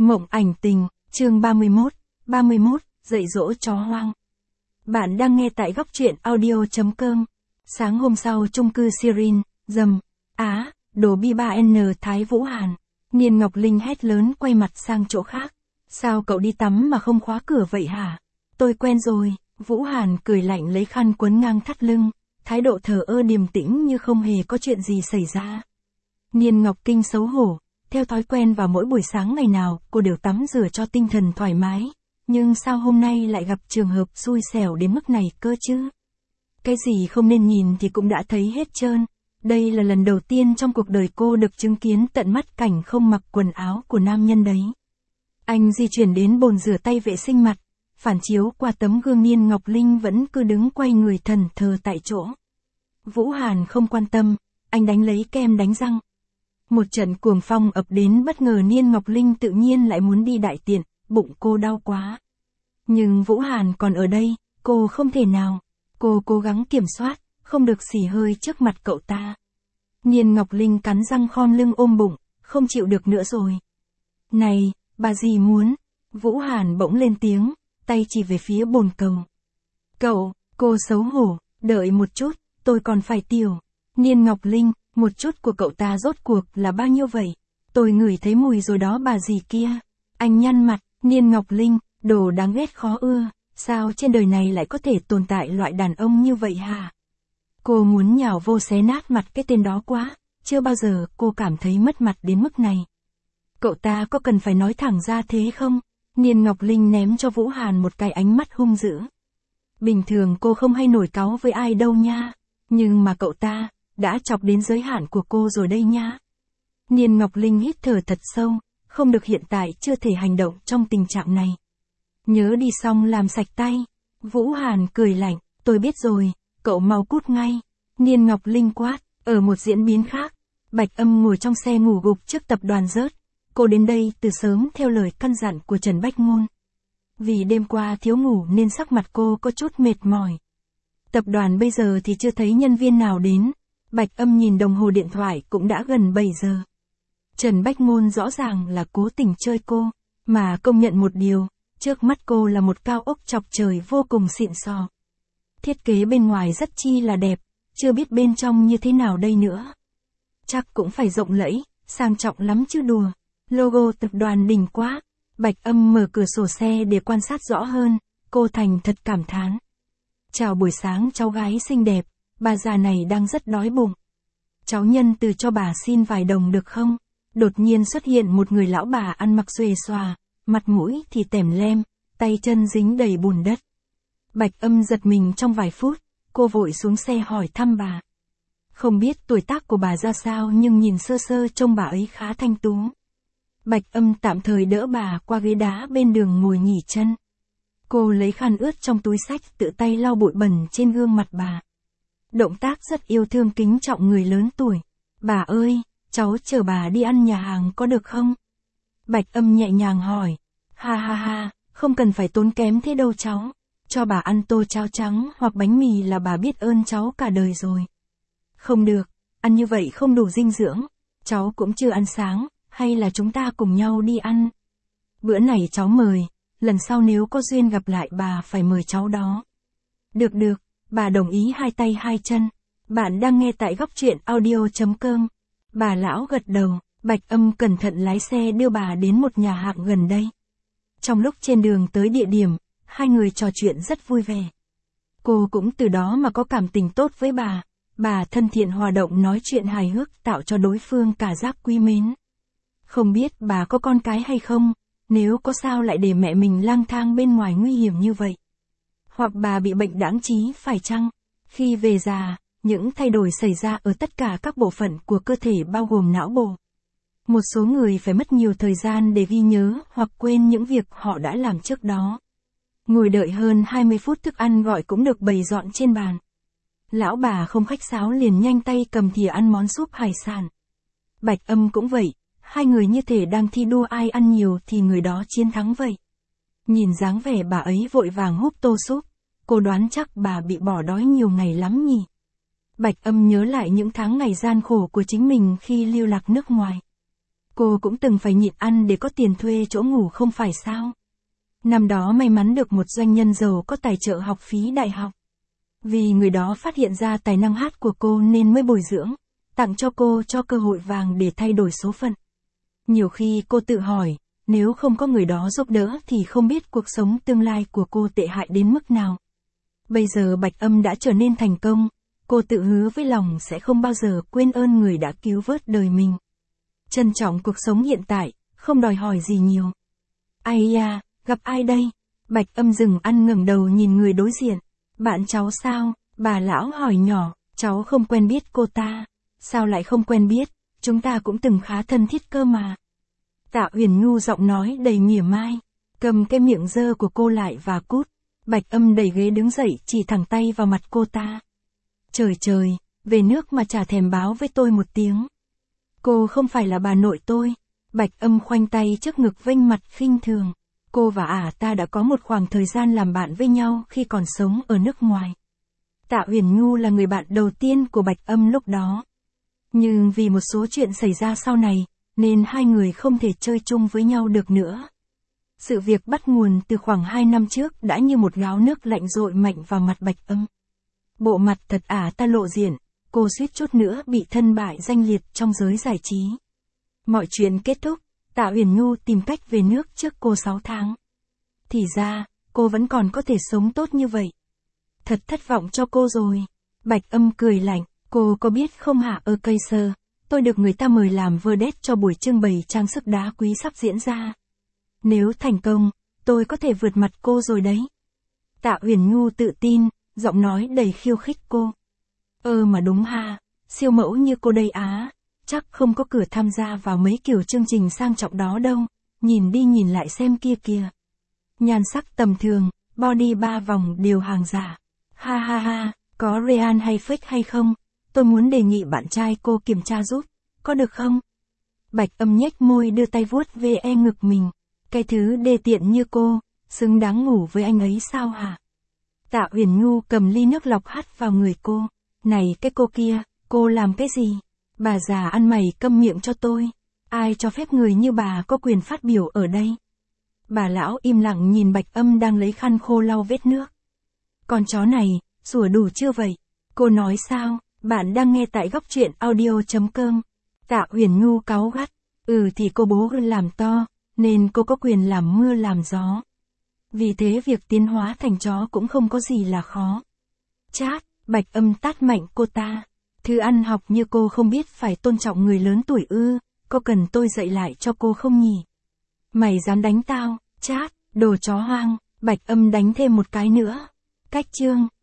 Mộng ảnh tình, chương 31, dạy dỗ chó hoang. Bạn đang nghe tại góc truyện audio.com. Sáng hôm sau chung cư Sirin, Dầm, Á, đồ B3N Thái Vũ Hàn. Niên Ngọc Linh hét lớn quay mặt sang chỗ khác. Sao cậu đi tắm mà không khóa cửa vậy hả? Tôi quen rồi, Vũ Hàn cười lạnh lấy khăn quấn ngang thắt lưng, thái độ thờ ơ điềm tĩnh như không hề có chuyện gì xảy ra. Niên Ngọc Kinh xấu hổ. Theo thói quen vào mỗi buổi sáng ngày nào, cô đều tắm rửa cho tinh thần thoải mái. Nhưng sao hôm nay lại gặp trường hợp xui xẻo đến mức này cơ chứ? Cái gì không nên nhìn thì cũng đã thấy hết trơn. Đây là lần đầu tiên trong cuộc đời cô được chứng kiến tận mắt cảnh không mặc quần áo của nam nhân đấy. Anh di chuyển đến bồn rửa tay vệ sinh mặt, phản chiếu qua tấm gương Niên Ngọc Linh vẫn cứ đứng quay người thần thờ tại chỗ. Vũ Hàn không quan tâm, anh đánh lấy kem đánh răng. Một trận cuồng phong ập đến bất ngờ Niên Ngọc Linh tự nhiên lại muốn đi đại tiện, bụng cô đau quá. Nhưng Vũ Hàn còn ở đây, cô không thể nào. Cô cố gắng kiểm soát, không được xì hơi trước mặt cậu ta. Niên Ngọc Linh cắn răng khom lưng ôm bụng, không chịu được nữa rồi. Này, bà gì muốn? Vũ Hàn bỗng lên tiếng, tay chỉ về phía bồn cầu. Cậu, cô xấu hổ, đợi một chút, tôi còn phải tiểu. Niên Ngọc Linh, một chút của cậu ta rốt cuộc là bao nhiêu vậy? Tôi ngửi thấy mùi rồi đó bà gì kia. Anh nhăn mặt, Niên Ngọc Linh, đồ đáng ghét khó ưa, sao trên đời này lại có thể tồn tại loại đàn ông như vậy hả? Cô muốn nhào vô xé nát mặt cái tên đó quá, chưa bao giờ cô cảm thấy mất mặt đến mức này. Cậu ta có cần phải nói thẳng ra thế không? Niên Ngọc Linh ném cho Vũ Hàn một cái ánh mắt hung dữ. Bình thường cô không hay nổi cáu với ai đâu nha, nhưng mà cậu ta đã chọc đến giới hạn của cô rồi đây nha. Niên Ngọc Linh hít thở thật sâu, không được, hiện tại chưa thể hành động trong tình trạng này. Nhớ đi xong làm sạch tay. Vũ Hàn cười lạnh, tôi biết rồi, cậu mau cút ngay. Niên Ngọc Linh quát. Ở một diễn biến khác, Bạch Âm ngồi trong xe ngủ gục trước tập đoàn rớt. Cô đến đây từ sớm theo lời căn dặn của Trần Bách Ngôn. Vì đêm qua thiếu ngủ nên sắc mặt cô có chút mệt mỏi. Tập đoàn bây giờ thì chưa thấy nhân viên nào đến. Bạch Âm nhìn đồng hồ điện thoại cũng đã gần 7 giờ. Trần Bách Ngôn rõ ràng là cố tình chơi cô, mà công nhận một điều, trước mắt cô là một cao ốc chọc trời vô cùng xịn sò. Thiết kế bên ngoài rất chi là đẹp, chưa biết bên trong như thế nào đây nữa. Chắc cũng phải rộng lẫy, sang trọng lắm chứ đùa. Logo tập đoàn đỉnh quá. Bạch Âm mở cửa sổ xe để quan sát rõ hơn, cô thành thật cảm thán. Chào buổi sáng cháu gái xinh đẹp, bà già này đang rất đói bụng. Cháu nhân từ cho bà xin vài đồng được không? Đột nhiên xuất hiện một người lão bà ăn mặc xuề xòa, mặt mũi thì tèm lem, tay chân dính đầy bùn đất. Bạch Âm giật mình trong vài phút, cô vội xuống xe hỏi thăm bà. Không biết tuổi tác của bà ra sao nhưng nhìn sơ sơ trông bà ấy khá thanh tú. Bạch Âm tạm thời đỡ bà qua ghế đá bên đường ngồi nghỉ chân. Cô lấy khăn ướt trong túi xách tự tay lau bụi bẩn trên gương mặt bà. Động tác rất yêu thương kính trọng người lớn tuổi. Bà ơi, cháu chở bà đi ăn nhà hàng có được không? Bạch Âm nhẹ nhàng hỏi. Ha ha ha, không cần phải tốn kém thế đâu cháu. Cho bà ăn tô cháo trắng hoặc bánh mì là bà biết ơn cháu cả đời rồi. Không được, ăn như vậy không đủ dinh dưỡng. Cháu cũng chưa ăn sáng, hay là chúng ta cùng nhau đi ăn? Bữa này cháu mời, lần sau nếu có duyên gặp lại bà phải mời cháu đó. Được được, bà đồng ý hai tay hai chân. Bạn đang nghe tại góc truyện audio.com. Bà lão gật đầu, Bạch Âm cẩn thận lái xe đưa bà đến một nhà hàng gần đây. Trong lúc trên đường tới địa điểm, hai người trò chuyện rất vui vẻ. Cô cũng từ đó mà có cảm tình tốt với bà thân thiện hòa động nói chuyện hài hước tạo cho đối phương cả giác quý mến. Không biết bà có con cái hay không, nếu có sao lại để mẹ mình lang thang bên ngoài nguy hiểm như vậy. Hoặc bà bị bệnh đãng trí phải chăng? Khi về già, những thay đổi xảy ra ở tất cả các bộ phận của cơ thể bao gồm não bộ. Một số người phải mất nhiều thời gian để ghi nhớ hoặc quên những việc họ đã làm trước đó. Ngồi đợi hơn 20 phút thức ăn gọi cũng được bày dọn trên bàn. Lão bà không khách sáo liền nhanh tay cầm thìa ăn món súp hải sản. Bạch Âm cũng vậy, hai người như thể đang thi đua ai ăn nhiều thì người đó chiến thắng vậy. Nhìn dáng vẻ bà ấy vội vàng húp tô súp, cô đoán chắc bà bị bỏ đói nhiều ngày lắm nhỉ. Bạch Âm nhớ lại những tháng ngày gian khổ của chính mình khi lưu lạc nước ngoài. Cô cũng từng phải nhịn ăn để có tiền thuê chỗ ngủ không phải sao? Năm đó may mắn được một doanh nhân giàu có tài trợ học phí đại học. Vì người đó phát hiện ra tài năng hát của cô nên mới bồi dưỡng, tặng cho cô cho cơ hội vàng để thay đổi số phận. Nhiều khi cô tự hỏi, nếu không có người đó giúp đỡ thì không biết cuộc sống tương lai của cô tệ hại đến mức nào. Bây giờ Bạch Âm đã trở nên thành công, cô tự hứa với lòng sẽ không bao giờ quên ơn người đã cứu vớt đời mình. Trân trọng cuộc sống hiện tại, không đòi hỏi gì nhiều. Ai da, gặp ai đây? Bạch Âm dừng ăn ngẩng đầu nhìn người đối diện. Bạn cháu sao? Bà lão hỏi nhỏ, cháu không quen biết cô ta. Sao lại không quen biết, chúng ta cũng từng khá thân thiết cơ mà. Tạ Huyền Nhu giọng nói đầy mỉa mai, cầm cái miệng dơ của cô lại và cút. Bạch Âm đẩy ghế đứng dậy chỉ thẳng tay vào mặt cô ta. Trời trời, về nước mà chả thèm báo với tôi một tiếng. Cô không phải là bà nội tôi. Bạch Âm khoanh tay trước ngực vênh mặt khinh thường. Cô và ta đã có một khoảng thời gian làm bạn với nhau khi còn sống ở nước ngoài. Tạ Huyền Nhu là người bạn đầu tiên của Bạch Âm lúc đó. Nhưng vì một số chuyện xảy ra sau này, nên hai người không thể chơi chung với nhau được nữa. Sự việc bắt nguồn từ khoảng 2 năm trước đã như một gáo nước lạnh dội mạnh vào mặt Bạch Âm. Bộ mặt thật ta lộ diện, cô suýt chút nữa bị thân bại danh liệt trong giới giải trí. Mọi chuyện kết thúc, Tạ Huyền Nhu tìm cách về nước trước cô 6 tháng. Thì ra, cô vẫn còn có thể sống tốt như vậy. Thật thất vọng cho cô rồi. Bạch Âm cười lạnh, cô có biết không hả cây sơ, tôi được người ta mời làm vedette cho buổi trưng bày trang sức đá quý sắp diễn ra. Nếu thành công, tôi có thể vượt mặt cô rồi đấy. Tạ Huyền Nhu tự tin, giọng nói đầy khiêu khích cô. Mà đúng ha, siêu mẫu như cô đây chắc không có cửa tham gia vào mấy kiểu chương trình sang trọng đó đâu, nhìn đi nhìn lại xem kia kìa. Nhan sắc tầm thường, body 3 vòng đều hàng giả. Ha ha ha, có real hay fake hay không? Tôi muốn đề nghị bạn trai cô kiểm tra giúp, có được không? Bạch Âm nhếch môi đưa tay vuốt về ngực mình. Cái thứ đê tiện như cô, xứng đáng ngủ với anh ấy sao hả? Tạ Huyền Nhu cầm ly nước lọc hắt vào người cô. Này cái cô kia, cô làm cái gì? Bà già ăn mày câm miệng cho tôi. Ai cho phép người như bà có quyền phát biểu ở đây? Bà lão im lặng nhìn Bạch Âm đang lấy khăn khô lau vết nước. Con chó này, sủa đủ chưa vậy? Cô nói sao? Bạn đang nghe tại góc truyện audio.com. Tạ Huyền Nhu cáu gắt. Thì cô bố làm to, nên cô có quyền làm mưa làm gió. Vì thế việc tiến hóa thành chó cũng không có gì là khó. Chát, Bạch Âm tát mạnh cô ta. Thư ăn học như cô không biết phải tôn trọng người lớn tuổi có cần tôi dạy lại cho cô không nhỉ? Mày dám đánh tao, chát, đồ chó hoang. Bạch Âm đánh thêm một cái nữa. Cách chương.